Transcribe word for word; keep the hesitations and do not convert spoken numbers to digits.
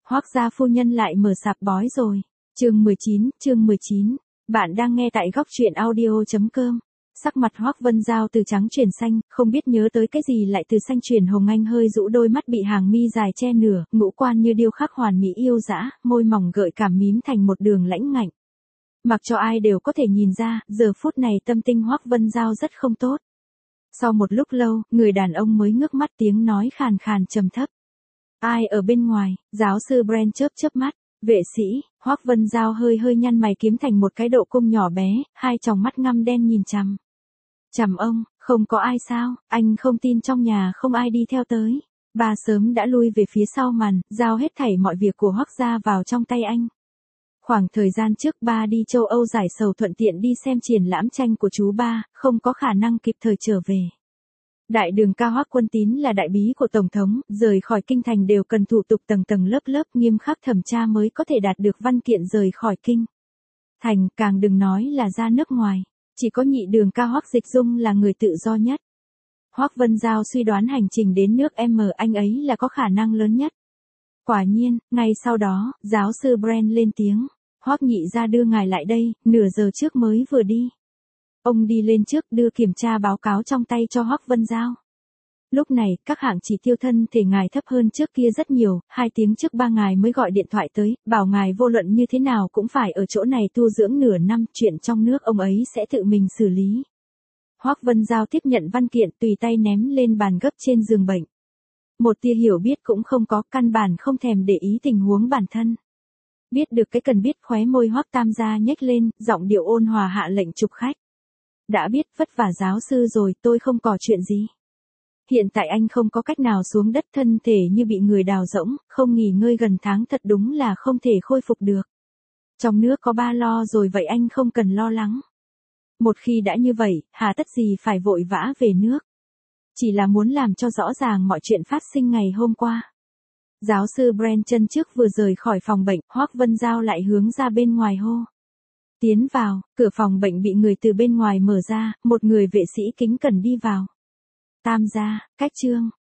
Hoắc gia phu nhân lại mở sạp bói rồi. Chương mười chín, chương mười chín. Bạn đang nghe tại góc truyện audio chấm com. Sắc mặt Hoắc Vân Giao từ trắng chuyển xanh, không biết nhớ tới cái gì lại từ xanh chuyển hồng, anh hơi rũ đôi mắt bị hàng mi dài che nửa, ngũ quan như điêu khắc hoàn mỹ yêu dã, môi mỏng gợi cảm mím thành một đường lãnh ngạnh. Mặc cho ai đều có thể nhìn ra, giờ phút này tâm tình Hoắc Vân Giao rất không tốt. Sau một lúc lâu, người đàn ông mới ngước mắt, tiếng nói khàn khàn trầm thấp. Ai ở bên ngoài? Giáo sư Brand chớp chớp mắt. Vệ sĩ. Hoắc Vân Giao hơi hơi nhăn mày kiếm thành một cái độ cung nhỏ bé, hai tròng mắt ngăm đen nhìn chằm. Chằm ông, không có ai sao? Anh không tin trong nhà không ai đi theo tới. Bà sớm đã lui về phía sau màn, giao hết thảy mọi việc của Hoắc gia vào trong tay anh. Khoảng thời gian trước ba đi châu Âu giải sầu, thuận tiện đi xem triển lãm tranh của chú ba, không có khả năng kịp thời trở về. Đại đường ca Hoắc Quân Tín là đại bí của Tổng thống, rời khỏi kinh thành đều cần thủ tục tầng tầng lớp lớp nghiêm khắc thẩm tra mới có thể đạt được văn kiện rời khỏi kinh thành, càng đừng nói là ra nước ngoài. Chỉ có nhị đường ca Hoắc Dịch Dung là người tự do nhất. Hoắc Vân Giao suy đoán hành trình đến nước M anh ấy là có khả năng lớn nhất. Quả nhiên, ngay sau đó, giáo sư Brand lên tiếng. Hoắc nhị ra đưa ngài lại đây, nửa giờ trước mới vừa đi. Ông đi lên trước đưa kiểm tra báo cáo trong tay cho Hoắc Vân Giao. Lúc này, các hạng chỉ tiêu thân thể ngài thấp hơn trước kia rất nhiều, hai tiếng trước ba ngài mới gọi điện thoại tới, bảo ngài vô luận như thế nào cũng phải ở chỗ này tu dưỡng nửa năm, chuyện trong nước ông ấy sẽ tự mình xử lý. Hoắc Vân Giao tiếp nhận văn kiện, tùy tay ném lên bàn gấp trên giường bệnh. Một tia hiểu biết cũng không có, căn bản không thèm để ý tình huống bản thân. Biết được cái cần biết, khóe môi Hoắc Tam gia nhếch lên, giọng điệu ôn hòa hạ lệnh chụp khách. Đã biết, vất vả giáo sư rồi, tôi không có chuyện gì. Hiện tại anh không có cách nào xuống đất, thân thể như bị người đào rỗng, không nghỉ ngơi gần tháng thật đúng là không thể khôi phục được. Trong nước có ba lo rồi, vậy anh không cần lo lắng. Một khi đã như vậy, hà tất gì phải vội vã về nước. Chỉ là muốn làm cho rõ ràng mọi chuyện phát sinh ngày hôm qua. Giáo sư Brand chân trước vừa rời khỏi phòng bệnh, Hoắc Vân Giao lại hướng ra bên ngoài hô. Tiến vào, cửa phòng bệnh bị người từ bên ngoài mở ra, một người vệ sĩ kính cẩn đi vào. Tam gia, cách trương,